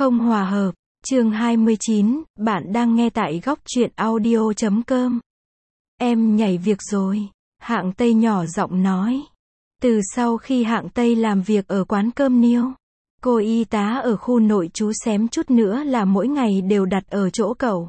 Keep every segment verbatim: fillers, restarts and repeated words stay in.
Không hòa hợp. Chương hai mươi chín, bạn đang nghe tại góc truyện audio chấm com. Em nhảy việc rồi. Hạng Tây nhỏ giọng nói. Từ sau khi Hạng Tây làm việc ở quán cơm niêu, cô y tá ở khu nội trú xém chút nữa là mỗi ngày đều đặt ở chỗ cậu.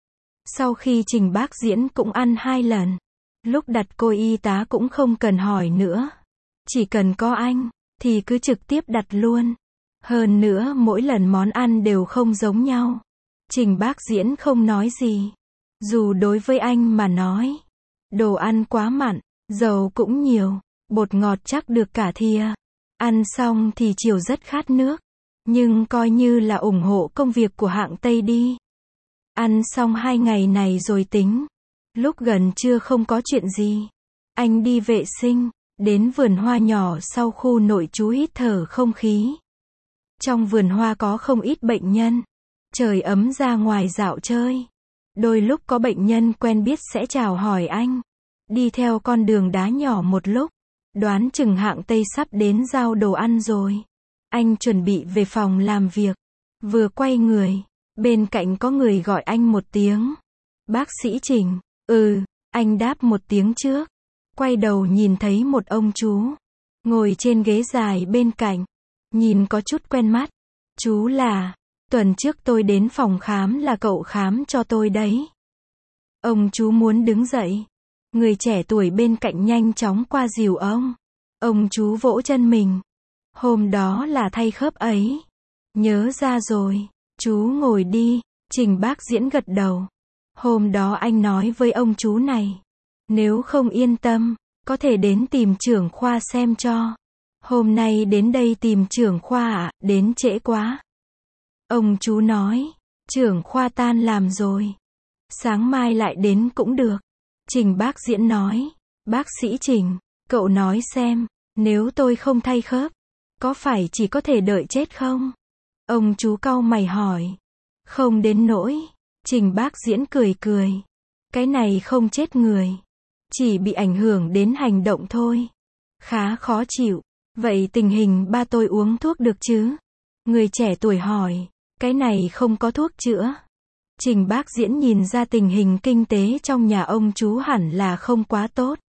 Sau khi Trình Bác Diễn cũng ăn hai lần. Lúc đặt cô y tá cũng không cần hỏi nữa. Chỉ cần có anh, thì cứ trực tiếp đặt luôn. Hơn nữa mỗi lần món ăn đều không giống nhau. Trình Bác Diễn không nói gì. Dù đối với anh mà nói, đồ ăn quá mặn, dầu cũng nhiều, bột ngọt chắc được cả thìa. Ăn xong thì chiều rất khát nước. Nhưng coi như là ủng hộ công việc của Hạng Tây đi. Ăn xong hai ngày này rồi tính. Lúc gần trưa không có chuyện gì. Anh đi vệ sinh, đến vườn hoa nhỏ sau khu nội trú hít thở không khí. Trong vườn hoa có không ít bệnh nhân. Trời ấm ra ngoài dạo chơi. Đôi lúc có bệnh nhân quen biết sẽ chào hỏi anh. Đi theo con đường đá nhỏ một lúc. Đoán chừng Hạng Tây sắp đến giao đồ ăn rồi. Anh chuẩn bị về phòng làm việc. Vừa quay người, bên cạnh có người gọi anh một tiếng. Bác sĩ Trình. Ừ, anh đáp một tiếng trước. Quay đầu nhìn thấy một ông chú. Ngồi trên ghế dài bên cạnh. Nhìn có chút quen mắt. Chú là, tuần trước tôi đến phòng khám là cậu khám cho tôi đấy. Ông chú muốn đứng dậy. Người trẻ tuổi bên cạnh nhanh chóng qua dìu ông. Ông chú vỗ chân mình. Hôm đó là thay khớp ấy. Nhớ ra rồi. Chú ngồi đi. Trình Bác Diễn gật đầu. Hôm đó anh nói với ông chú này. Nếu không yên tâm, có thể đến tìm trưởng khoa xem cho. Hôm nay đến đây tìm trưởng khoa ạ, à, đến trễ quá. Ông chú nói, trưởng khoa tan làm rồi. Sáng mai lại đến cũng được. Trình Bác Diễn nói, bác sĩ Trình, cậu nói xem, nếu tôi không thay khớp, có phải chỉ có thể đợi chết không? Ông chú cau mày hỏi. Không đến nỗi. Trình Bác Diễn cười cười. Cái này không chết người. Chỉ bị ảnh hưởng đến hành động thôi. Khá khó chịu. Vậy tình hình ba tôi uống thuốc được chứ? Người trẻ tuổi hỏi. Cái này không có thuốc chữa. Trình Bác Diễn nhìn ra tình hình kinh tế trong nhà ông chú hẳn là không quá tốt.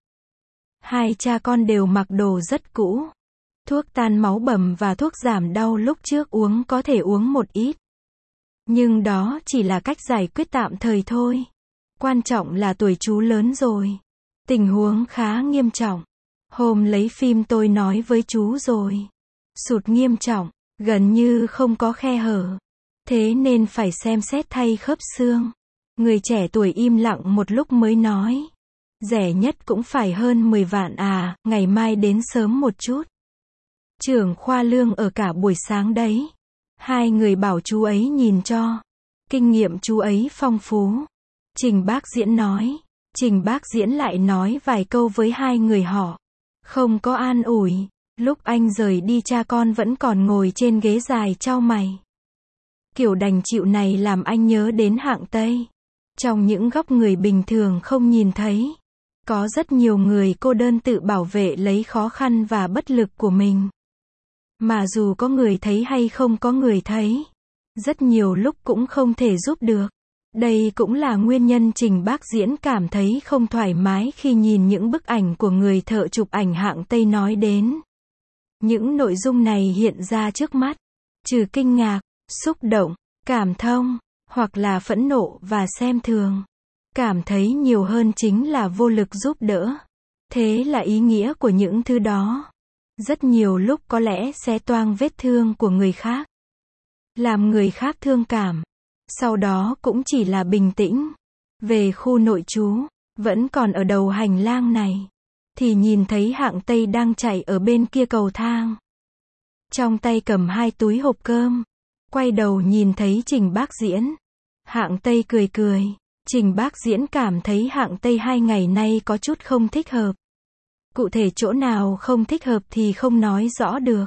Hai cha con đều mặc đồ rất cũ. Thuốc tan máu bầm và thuốc giảm đau lúc trước uống có thể uống một ít. Nhưng đó chỉ là cách giải quyết tạm thời thôi. Quan trọng là tuổi chú lớn rồi. Tình huống khá nghiêm trọng. Hôm lấy phim tôi nói với chú rồi. Sụt nghiêm trọng, gần như không có khe hở. Thế nên phải xem xét thay khớp xương. Người trẻ tuổi im lặng một lúc mới nói. Rẻ nhất cũng phải hơn mười vạn à, ngày mai đến sớm một chút. Trưởng khoa lương ở cả buổi sáng đấy. Hai người bảo chú ấy nhìn cho. Kinh nghiệm chú ấy phong phú. Trình Bác Diễn nói. Trình Bác Diễn lại nói vài câu với hai người họ. Không có an ủi. Lúc anh rời đi cha con vẫn còn ngồi trên ghế dài chau mày. Kiểu đành chịu này làm anh nhớ đến Hạng Tây. Trong những góc người bình thường không nhìn thấy. Có rất nhiều người cô đơn tự bảo vệ lấy khó khăn và bất lực của mình. Mà dù có người thấy hay không có người thấy, rất nhiều lúc cũng không thể giúp được. Đây cũng là nguyên nhân Trình Bác Diễn cảm thấy không thoải mái khi nhìn những bức ảnh của người thợ chụp ảnh Hạng Tây nói đến. Những nội dung này hiện ra trước mắt, trừ kinh ngạc, xúc động, cảm thông, hoặc là phẫn nộ và xem thường. Cảm thấy nhiều hơn chính là vô lực giúp đỡ. Thế là ý nghĩa của những thứ đó. Rất nhiều lúc có lẽ xé toang vết thương của người khác. Làm người khác thương cảm. Sau đó cũng chỉ là bình tĩnh. Về khu nội trú, vẫn còn ở đầu hành lang này. Thì nhìn thấy Hạng Tây đang chạy ở bên kia cầu thang. Trong tay cầm hai túi hộp cơm. Quay đầu nhìn thấy Trình Bác Diễn. Hạng Tây cười cười. Trình Bác Diễn cảm thấy Hạng Tây hai ngày nay có chút không thích hợp. Cụ thể chỗ nào không thích hợp thì không nói rõ được.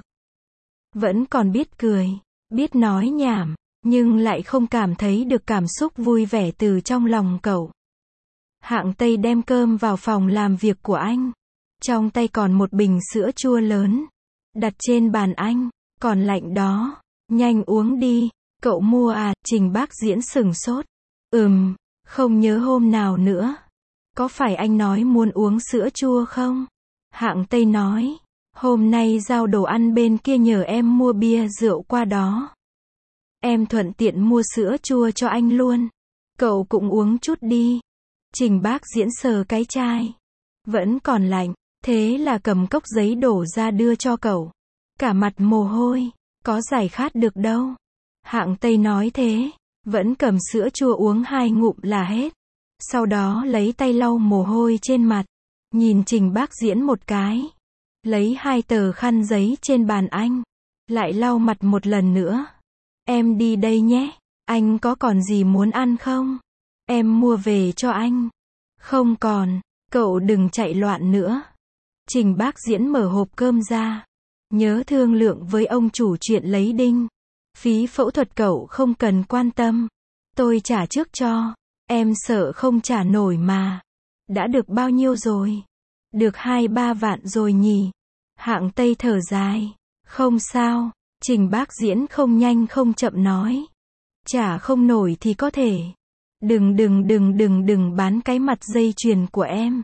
Vẫn còn biết cười, biết nói nhảm, nhưng lại không cảm thấy được cảm xúc vui vẻ từ trong lòng cậu. Hạng Tây đem cơm vào phòng làm việc của anh. Trong tay còn một bình sữa chua lớn. Đặt trên bàn anh, còn lạnh đó. Nhanh uống đi. Cậu mua à, Trình Bác Diễn sừng sốt. Ừm, không nhớ hôm nào nữa. Có phải anh nói muốn uống sữa chua không? Hạng Tây nói. Hôm nay giao đồ ăn bên kia nhờ em mua bia rượu qua đó. Em thuận tiện mua sữa chua cho anh luôn. Cậu cũng uống chút đi. Trình Bác Diễn sờ cái chai. Vẫn còn lạnh. Thế là cầm cốc giấy đổ ra đưa cho cậu. Cả mặt mồ hôi. Có giải khát được đâu. Hạng Tây nói thế. Vẫn cầm sữa chua uống hai ngụm là hết. Sau đó lấy tay lau mồ hôi trên mặt. Nhìn Trình Bác Diễn một cái. Lấy hai tờ khăn giấy trên bàn anh. Lại lau mặt một lần nữa. Em đi đây nhé. Anh có còn gì muốn ăn không? Em mua về cho anh. Không còn. Cậu đừng chạy loạn nữa. Trình Bác Diễn mở hộp cơm ra. Nhớ thương lượng với ông chủ chuyện lấy đinh. Phí phẫu thuật cậu không cần quan tâm. Tôi trả trước cho. Em sợ không trả nổi mà. Đã được bao nhiêu rồi? Được hai ba vạn rồi nhỉ? Hạng Tây thở dài. Không sao. Trình Bác Diễn không nhanh không chậm nói. Trả không nổi thì có thể. Đừng đừng đừng đừng đừng bán cái mặt dây chuyền của em.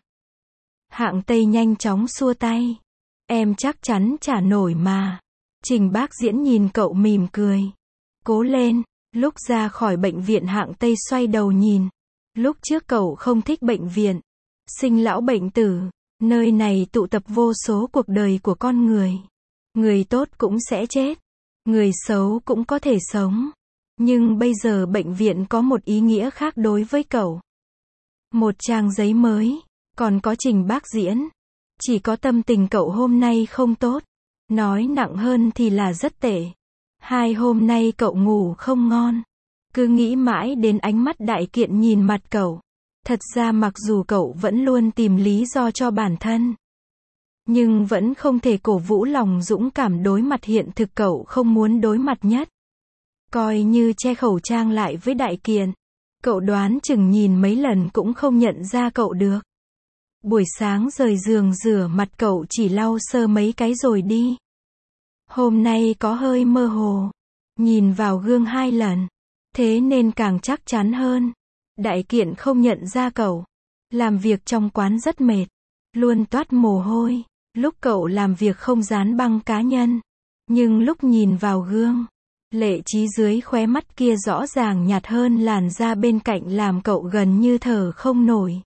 Hạng Tây nhanh chóng xua tay. Em chắc chắn trả nổi mà. Trình Bác Diễn nhìn cậu mỉm cười. Cố lên. Lúc ra khỏi bệnh viện Hạng Tây xoay đầu nhìn. Lúc trước cậu không thích bệnh viện. Sinh lão bệnh tử. Nơi này tụ tập vô số cuộc đời của con người. Người tốt cũng sẽ chết. Người xấu cũng có thể sống. Nhưng bây giờ bệnh viện có một ý nghĩa khác đối với cậu. Một trang giấy mới. Còn có Trình Bác Diễn. Chỉ có tâm tình cậu hôm nay không tốt. Nói nặng hơn thì là rất tệ. Hai hôm nay cậu ngủ không ngon. Cứ nghĩ mãi đến ánh mắt Đại Kiện nhìn mặt cậu. Thật ra mặc dù cậu vẫn luôn tìm lý do cho bản thân. Nhưng vẫn không thể cổ vũ lòng dũng cảm đối mặt hiện thực cậu không muốn đối mặt nhất. Coi như che khẩu trang lại với Đại Kiện. Cậu đoán chừng nhìn mấy lần cũng không nhận ra cậu được. Buổi sáng rời giường rửa mặt cậu chỉ lau sơ mấy cái rồi đi. Hôm nay có hơi mơ hồ. Nhìn vào gương hai lần. Thế nên càng chắc chắn hơn. Đại Kiện không nhận ra cậu. Làm việc trong quán rất mệt. Luôn toát mồ hôi. Lúc cậu làm việc không dán băng cá nhân. Nhưng lúc nhìn vào gương. Lệ trí dưới khóe mắt kia rõ ràng nhạt hơn làn da bên cạnh làm cậu gần như thở không nổi.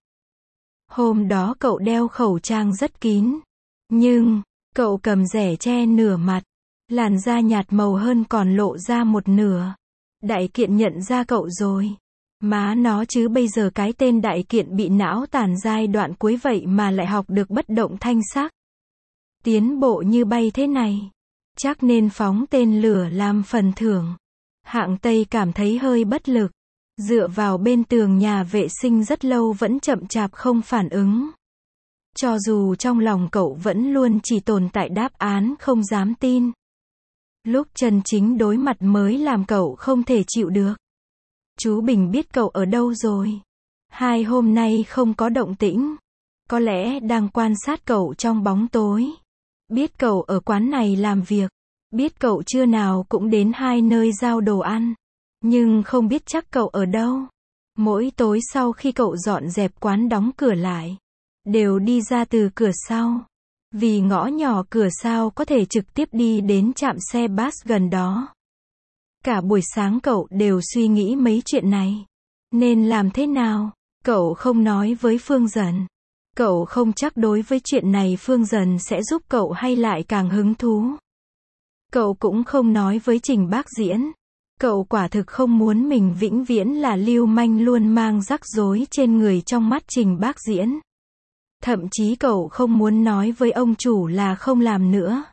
Hôm đó cậu đeo khẩu trang rất kín. Nhưng, cậu cầm rẻ che nửa mặt. Làn da nhạt màu hơn còn lộ ra một nửa. Đại Kiện nhận ra cậu rồi. Má nó chứ bây giờ cái tên Đại Kiện bị não tàn giai đoạn cuối vậy mà lại học được bất động thanh sắc. Tiến bộ như bay thế này. Chắc nên phóng tên lửa làm phần thưởng. Hạng Tây cảm thấy hơi bất lực. Dựa vào bên tường nhà vệ sinh rất lâu vẫn chậm chạp không phản ứng. Cho dù trong lòng cậu vẫn luôn chỉ tồn tại đáp án không dám tin. Lúc chân chính đối mặt mới làm cậu không thể chịu được. Chú Bình biết cậu ở đâu rồi. Hai hôm nay không có động tĩnh. Có lẽ đang quan sát cậu trong bóng tối. Biết cậu ở quán này làm việc. Biết cậu trưa nào cũng đến hai nơi giao đồ ăn. Nhưng không biết chắc cậu ở đâu. Mỗi tối sau khi cậu dọn dẹp quán đóng cửa lại. Đều đi ra từ cửa sau. Vì ngõ nhỏ cửa sau có thể trực tiếp đi đến trạm xe bus gần đó. Cả buổi sáng cậu đều suy nghĩ mấy chuyện này. Nên làm thế nào? Cậu không nói với Phương Dần. Cậu không chắc đối với chuyện này Phương Dần sẽ giúp cậu hay lại càng hứng thú. Cậu cũng không nói với Trình Bác Diễn. Cậu quả thực không muốn mình vĩnh viễn là lưu manh luôn mang rắc rối trên người trong mắt Trình Bác Diễn. Thậm chí cậu không muốn nói với ông chủ là không làm nữa.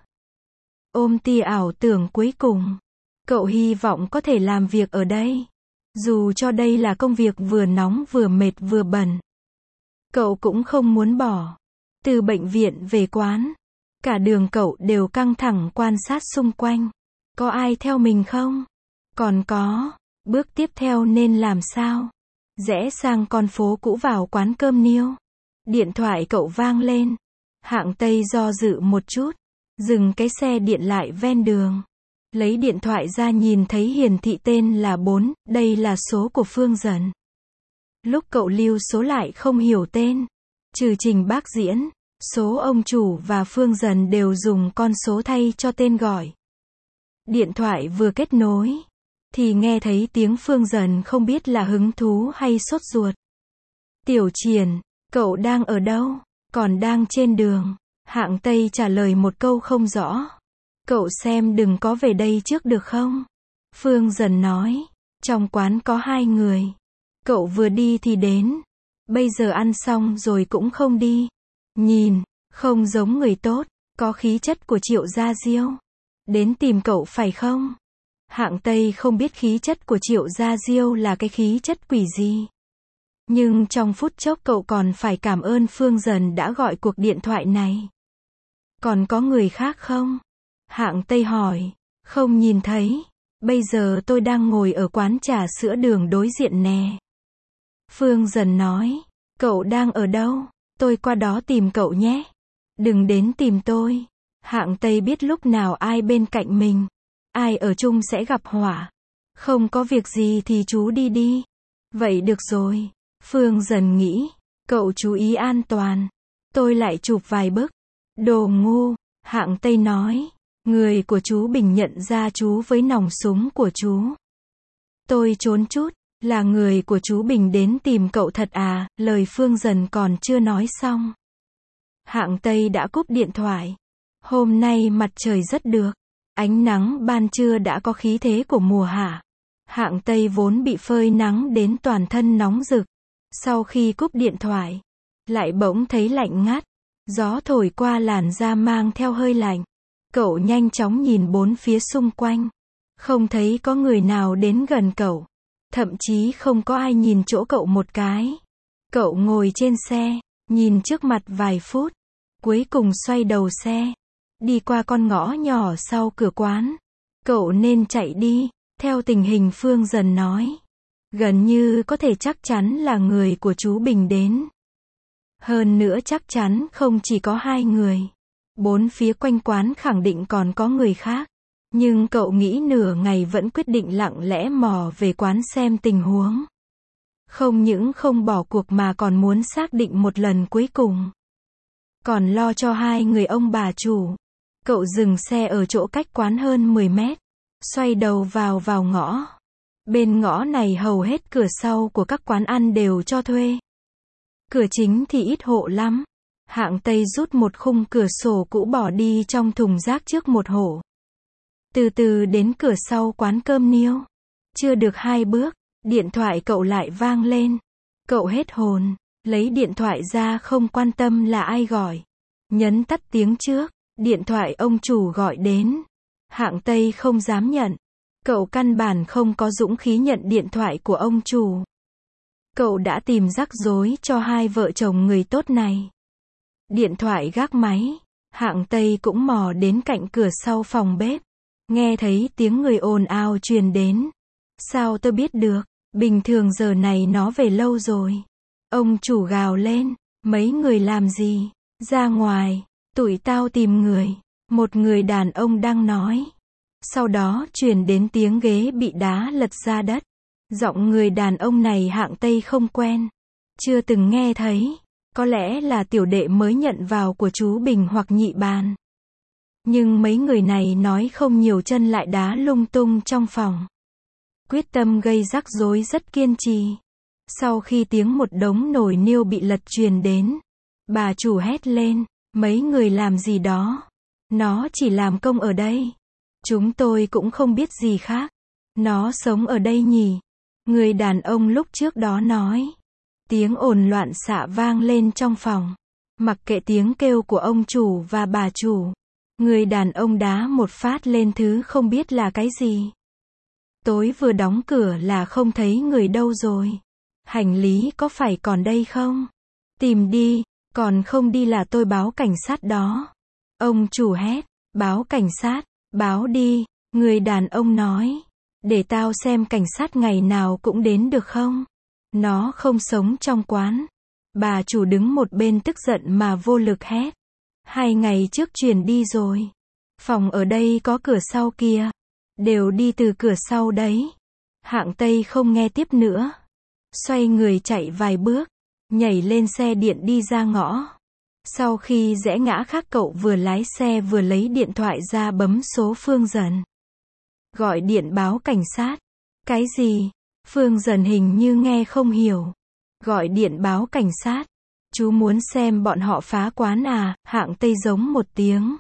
Ôm tia ảo tưởng cuối cùng. Cậu hy vọng có thể làm việc ở đây. Dù cho đây là công việc vừa nóng vừa mệt vừa bẩn. Cậu cũng không muốn bỏ. Từ bệnh viện về quán. Cả đường cậu đều căng thẳng quan sát xung quanh. Có ai theo mình không? Còn có. Bước tiếp theo nên làm sao? Rẽ sang con phố cũ vào quán cơm niêu. Điện thoại cậu vang lên. Hạng Tây do dự một chút. Dừng cái xe điện lại ven đường. Lấy điện thoại ra nhìn thấy hiển thị tên là bốn, đây là số của Phương Dần. Lúc cậu lưu số lại không hiểu tên. Trừ Trình Bác Diễn, số ông chủ và Phương Dần đều dùng con số thay cho tên gọi. Điện thoại vừa kết nối, thì nghe thấy tiếng Phương Dần không biết là hứng thú hay sốt ruột. Tiểu Triển, cậu đang ở đâu? Còn đang trên đường. Hạng Tây trả lời một câu không rõ. Cậu xem đừng có về đây trước được không? Phương Dần nói. Trong quán có hai người. Cậu vừa đi thì đến. Bây giờ ăn xong rồi cũng không đi. Nhìn, không giống người tốt, có khí chất của Triệu Gia Diêu. Đến tìm cậu phải không? Hạng Tây không biết khí chất của Triệu Gia Diêu là cái khí chất quỷ gì. Nhưng trong phút chốc cậu còn phải cảm ơn Phương Dần đã gọi cuộc điện thoại này. Còn có người khác không? Hạng Tây hỏi. Không nhìn thấy. Bây giờ tôi đang ngồi ở quán trà sữa đường đối diện nè. Phương Dần nói. Cậu đang ở đâu? Tôi qua đó tìm cậu nhé. Đừng đến tìm tôi. Hạng Tây biết lúc nào ai bên cạnh mình. Ai ở chung sẽ gặp họa. Không có việc gì thì chú đi đi. Vậy được rồi. Phương Dần nghĩ. Cậu chú ý an toàn. Tôi lại chụp vài bức. Đồ ngu. Hạng Tây nói. Người của chú Bình nhận ra chú với nòng súng của chú. Tôi trốn chút. Là người của chú Bình đến tìm cậu thật à? Lời Phương Dần còn chưa nói xong. Hạng Tây đã cúp điện thoại. Hôm nay mặt trời rất được. Ánh nắng ban trưa đã có khí thế của mùa hạ. Hạng Tây vốn bị phơi nắng đến toàn thân nóng rực. Sau khi cúp điện thoại, lại bỗng thấy lạnh ngắt. Gió thổi qua làn da mang theo hơi lạnh. Cậu nhanh chóng nhìn bốn phía xung quanh. Không thấy có người nào đến gần cậu. Thậm chí không có ai nhìn chỗ cậu một cái. Cậu ngồi trên xe, nhìn trước mặt vài phút. Cuối cùng xoay đầu xe. Đi qua con ngõ nhỏ sau cửa quán. Cậu nên chạy đi. Theo tình hình Phương Dần nói. Gần như có thể chắc chắn là người của chú Bình đến. Hơn nữa chắc chắn không chỉ có hai người. Bốn phía quanh quán khẳng định còn có người khác. Nhưng cậu nghĩ nửa ngày vẫn quyết định lặng lẽ mò về quán xem tình huống. Không những không bỏ cuộc mà còn muốn xác định một lần cuối cùng. Còn lo cho hai người ông bà chủ. Cậu dừng xe ở chỗ cách quán hơn mười mét. Xoay đầu vào vào ngõ. Bên ngõ này hầu hết cửa sau của các quán ăn đều cho thuê. Cửa chính thì ít hộ lắm. Hạng Tây rút một khung cửa sổ cũ bỏ đi trong thùng rác trước một hộ. Từ từ đến cửa sau quán cơm niêu. Chưa được hai bước, điện thoại cậu lại vang lên. Cậu hết hồn, lấy điện thoại ra không quan tâm là ai gọi. Nhấn tắt tiếng trước, điện thoại ông chủ gọi đến. Hạng Tây không dám nhận. Cậu căn bản không có dũng khí nhận điện thoại của ông chủ. Cậu đã tìm rắc rối cho hai vợ chồng người tốt này. Điện thoại gác máy. Hạng Tây cũng mò đến cạnh cửa sau phòng bếp. Nghe thấy tiếng người ồn ào truyền đến. Sao tôi biết được? Bình thường giờ này nó về lâu rồi. Ông chủ gào lên. Mấy người làm gì? Ra ngoài. Tụi tao tìm người. Một người đàn ông đang nói. Sau đó truyền đến tiếng ghế bị đá lật ra đất. Giọng người đàn ông này Hạng Tây không quen. Chưa từng nghe thấy. Có lẽ là tiểu đệ mới nhận vào của chú Bình hoặc nhị bàn. Nhưng mấy người này nói không nhiều chân lại đá lung tung trong phòng. Quyết tâm gây rắc rối rất kiên trì. Sau khi tiếng một đống nồi niêu bị lật truyền đến. Bà chủ hét lên. Mấy người làm gì đó? Nó chỉ làm công ở đây. Chúng tôi cũng không biết gì khác. Nó sống ở đây nhỉ? Người đàn ông lúc trước đó nói. Tiếng ồn loạn xạ vang lên trong phòng. Mặc kệ tiếng kêu của ông chủ và bà chủ. Người đàn ông đá một phát lên thứ không biết là cái gì. Tối vừa đóng cửa là không thấy người đâu rồi. Hành lý có phải còn đây không? Tìm đi, còn không đi là tôi báo cảnh sát đó. Ông chủ hét, báo cảnh sát, báo đi, người đàn ông nói. Để tao xem cảnh sát ngày nào cũng đến được không? Nó không sống trong quán. Bà chủ đứng một bên tức giận mà vô lực hét. Hai ngày trước chuyển đi rồi. Phòng ở đây có cửa sau kia. đều đi từ cửa sau đấy. Hạng Tây không nghe tiếp nữa. Xoay người chạy vài bước, nhảy lên xe điện đi ra ngõ. Sau khi rẽ ngã khác cậu vừa lái xe vừa lấy điện thoại ra bấm số Phương Dần. Gọi điện báo cảnh sát. Cái gì? Phương Dần hình như nghe không hiểu. Gọi điện báo cảnh sát. Chú muốn xem bọn họ phá quán à? Hạng Tây giống một tiếng.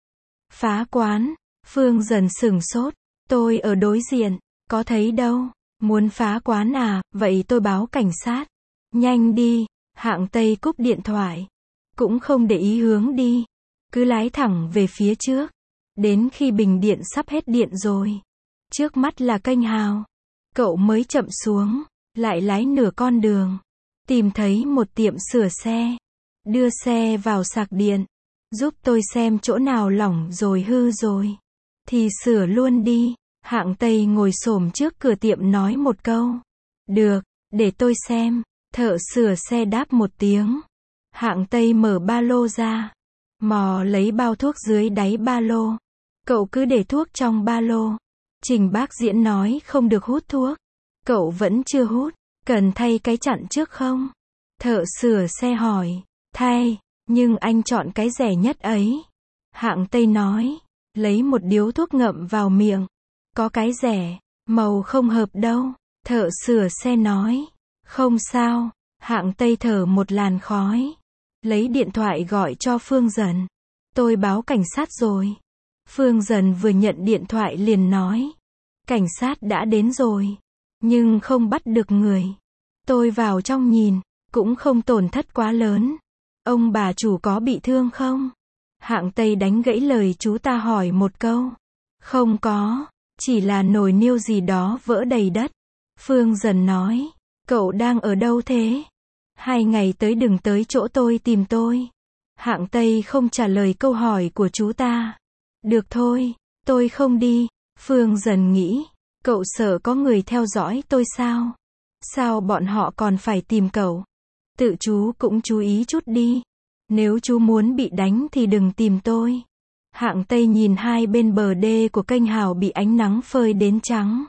Phá quán? Phương Dần sửng sốt. Tôi ở đối diện, có thấy đâu. Muốn phá quán à? Vậy tôi báo cảnh sát. Nhanh đi. Hạng Tây cúp điện thoại. Cũng không để ý hướng đi. Cứ lái thẳng về phía trước. Đến khi bình điện sắp hết điện rồi. Trước mắt là kênh Hào. Cậu mới chậm xuống. Lại lái nửa con đường. Tìm thấy một tiệm sửa xe. Đưa xe vào sạc điện. Giúp tôi xem chỗ nào lỏng rồi hư rồi. Thì sửa luôn đi. Hạng Tây ngồi xổm trước cửa tiệm nói một câu. Được, để tôi xem. Thợ sửa xe đáp một tiếng. Hạng Tây mở ba lô ra. Mò lấy bao thuốc dưới đáy ba lô. Cậu cứ để thuốc trong ba lô. Trình bác diễn nói không được hút thuốc. Cậu vẫn chưa hút. Cần thay cái chặn trước không? Thợ sửa xe hỏi. Thay, nhưng anh chọn cái rẻ nhất ấy. Hạng Tây nói. Lấy một điếu thuốc ngậm vào miệng. Có cái rẻ, màu không hợp đâu. Thợ sửa xe nói. Không sao. Hạng Tây thở một làn khói. Lấy điện thoại gọi cho Phương Dần. Tôi báo cảnh sát rồi. Phương Dần vừa nhận điện thoại liền nói. Cảnh sát đã đến rồi. Nhưng không bắt được người. Tôi vào trong nhìn. Cũng không tổn thất quá lớn. Ông bà chủ có bị thương không? Hạng Tây đánh gãy lời chú ta hỏi một câu. Không có. Chỉ là nồi niêu gì đó vỡ đầy đất. Phương Dần nói. Cậu đang ở đâu thế? Hai ngày tới đừng tới chỗ tôi tìm tôi. Hạng Tây không trả lời câu hỏi của chú ta. Được thôi, tôi không đi. Phương Dần nghĩ. Cậu sợ có người theo dõi tôi sao? Sao bọn họ còn phải tìm cậu? Tự chú cũng chú ý chút đi. Nếu chú muốn bị đánh thì đừng tìm tôi. Hạng Tây nhìn hai bên bờ đê của kênh Hào bị ánh nắng phơi đến trắng.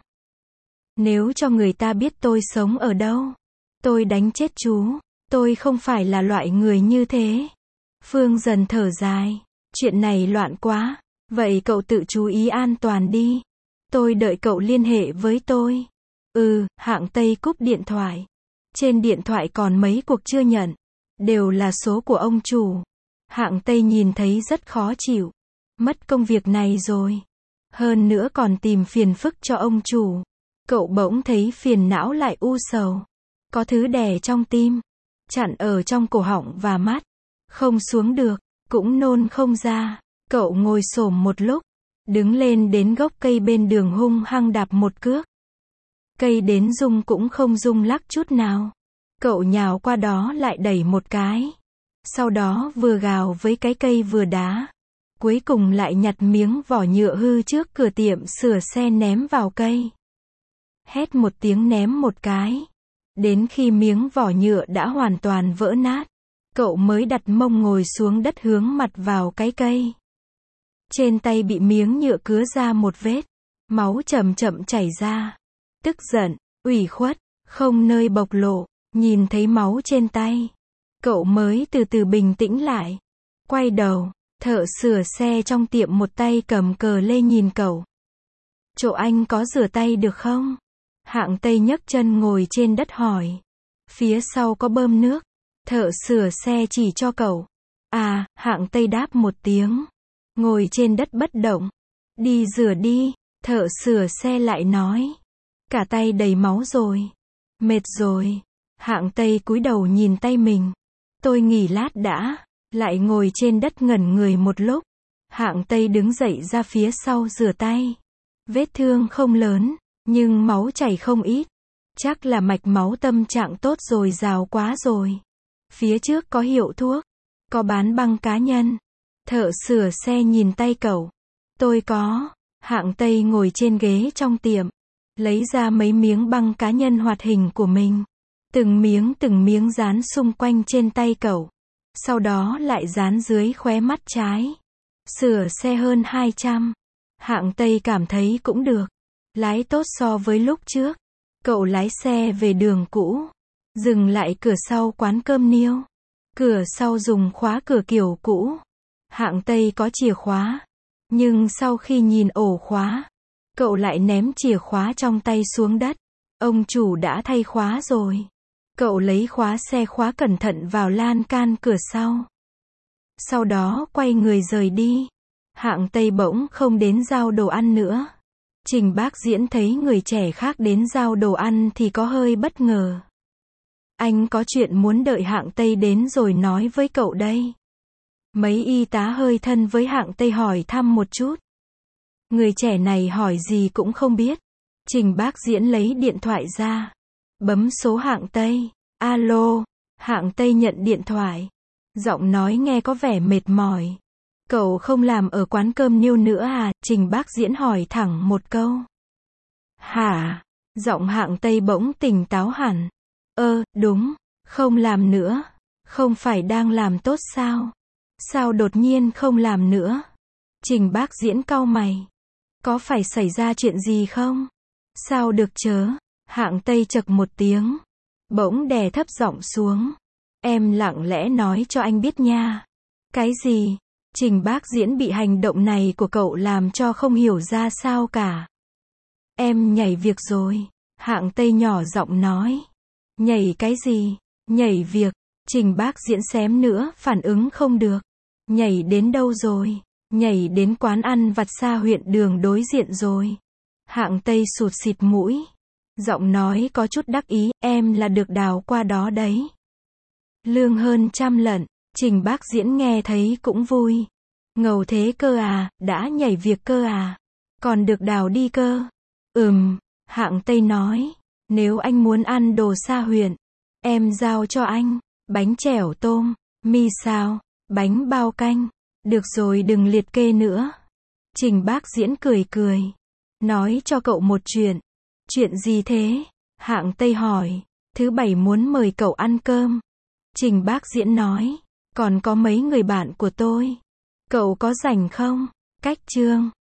Nếu cho người ta biết tôi sống ở đâu, tôi đánh chết chú. Tôi không phải là loại người như thế. Phương Dần thở dài. Chuyện này loạn quá. Vậy cậu tự chú ý an toàn đi. Tôi đợi cậu liên hệ với tôi. Ừ, Hạng Tây cúp điện thoại. Trên điện thoại còn mấy cuộc chưa nhận. Đều là số của ông chủ. Hạng Tây nhìn thấy rất khó chịu. Mất công việc này rồi. Hơn nữa còn tìm phiền phức cho ông chủ. Cậu bỗng thấy phiền não lại u sầu. Có thứ đè trong tim. Chặn ở trong cổ họng và mắt. Không xuống được. Cũng nôn không ra. Cậu ngồi xổm một lúc. Đứng lên đến gốc cây bên đường hung hăng đạp một cước. Cây đến rung cũng không rung lắc chút nào. Cậu nhào qua đó lại đẩy một cái. Sau đó vừa gào với cái cây vừa đá. Cuối cùng lại nhặt miếng vỏ nhựa hư trước cửa tiệm sửa xe ném vào cây. Hét một tiếng ném một cái. Đến khi miếng vỏ nhựa đã hoàn toàn vỡ nát. Cậu mới đặt mông ngồi xuống đất hướng mặt vào cái cây. Trên tay bị miếng nhựa cứa ra một vết. Máu chậm chậm chảy ra. Tức giận, ủy khuất, không nơi bộc lộ. Nhìn thấy máu trên tay. Cậu mới từ từ bình tĩnh lại. Quay đầu, thợ sửa xe trong tiệm một tay cầm cờ lê nhìn cậu. Chỗ anh có rửa tay được không? Hạng Tây nhấc chân ngồi trên đất hỏi. Phía sau có bơm nước. Thợ sửa xe chỉ cho cậu. À, Hạng Tây đáp một tiếng. Ngồi trên đất bất động. Đi rửa đi, thợ sửa xe lại nói. Cả tay đầy máu rồi. Mệt rồi. Hạng Tây cúi đầu nhìn tay mình. Tôi nghỉ lát đã. Lại ngồi trên đất ngẩn người một lúc. Hạng Tây đứng dậy ra phía sau rửa tay. Vết thương không lớn, nhưng máu chảy không ít. Chắc là mạch máu tâm trạng tốt rồi dào quá rồi. Phía trước có hiệu thuốc. Có bán băng cá nhân. Thợ sửa xe nhìn tay cậu. Tôi có. Hạng Tây ngồi trên ghế trong tiệm. Lấy ra mấy miếng băng cá nhân hoạt hình của mình. Từng miếng từng miếng dán xung quanh trên tay cậu. Sau đó lại dán dưới khóe mắt trái. Sửa xe hơn hai trăm. Hạng Tây cảm thấy cũng được. Lái tốt so với lúc trước. Cậu lái xe về đường cũ. Dừng lại cửa sau quán cơm niêu. Cửa sau dùng khóa cửa kiểu cũ. Hạng Tây có chìa khóa. Nhưng sau khi nhìn ổ khóa, cậu lại ném chìa khóa trong tay xuống đất. Ông chủ đã thay khóa rồi. Cậu lấy khóa xe khóa cẩn thận vào lan can cửa sau. Sau đó quay người rời đi. Hạng Tây bỗng không đến giao đồ ăn nữa. Trình Bác Diễn thấy người trẻ khác đến giao đồ ăn thì có hơi bất ngờ. Anh có chuyện muốn đợi Hạng Tây đến rồi nói với cậu đây. Mấy y tá hơi thân với Hạng Tây hỏi thăm một chút. Người trẻ này hỏi gì cũng không biết. Trình Bác Diễn lấy điện thoại ra. Bấm số Hạng Tây. Alo. Hạng Tây nhận điện thoại. Giọng nói nghe có vẻ mệt mỏi. Cậu không làm ở quán cơm niêu nữa à? Trình Bác Diễn hỏi thẳng một câu. Hả? Giọng Hạng Tây bỗng tỉnh táo hẳn. Ơ, đúng. Không làm nữa. Không phải đang làm tốt sao? Sao đột nhiên không làm nữa? Trình Bác Diễn cau mày. Có phải xảy ra chuyện gì không? Sao được chớ? Hạng Tây chậc một tiếng. Bỗng đè thấp giọng xuống. Em lặng lẽ nói cho anh biết nha. Cái gì? Trình Bác Diễn bị hành động này của cậu làm cho không hiểu ra sao cả. Em nhảy việc rồi. Hạng Tây nhỏ giọng nói. Nhảy cái gì? Nhảy việc. Trình Bác Diễn xém nữa phản ứng không được. Nhảy đến đâu rồi? Nhảy đến quán ăn vặt xa huyện đường đối diện rồi. Hạng Tây sụt xịt mũi. Giọng nói có chút đắc ý, em là được đào qua đó đấy. Lương hơn trăm lận. Trình Bác Diễn nghe thấy cũng vui. Ngầu thế cơ à, đã nhảy việc cơ à. Còn được đào đi cơ. Ừm, Hạng Tây nói. Nếu anh muốn ăn đồ xa huyện, em giao cho anh. Bánh chèo tôm, mì xào, bánh bao canh. Được rồi đừng liệt kê nữa. Trình Bác Diễn cười cười. Nói cho cậu một chuyện. Chuyện gì thế? Hạng Tây hỏi. Thứ bảy muốn mời cậu ăn cơm. Trình Bác Diễn nói. Còn có mấy người bạn của tôi. Cậu có rảnh không? Cách Trương.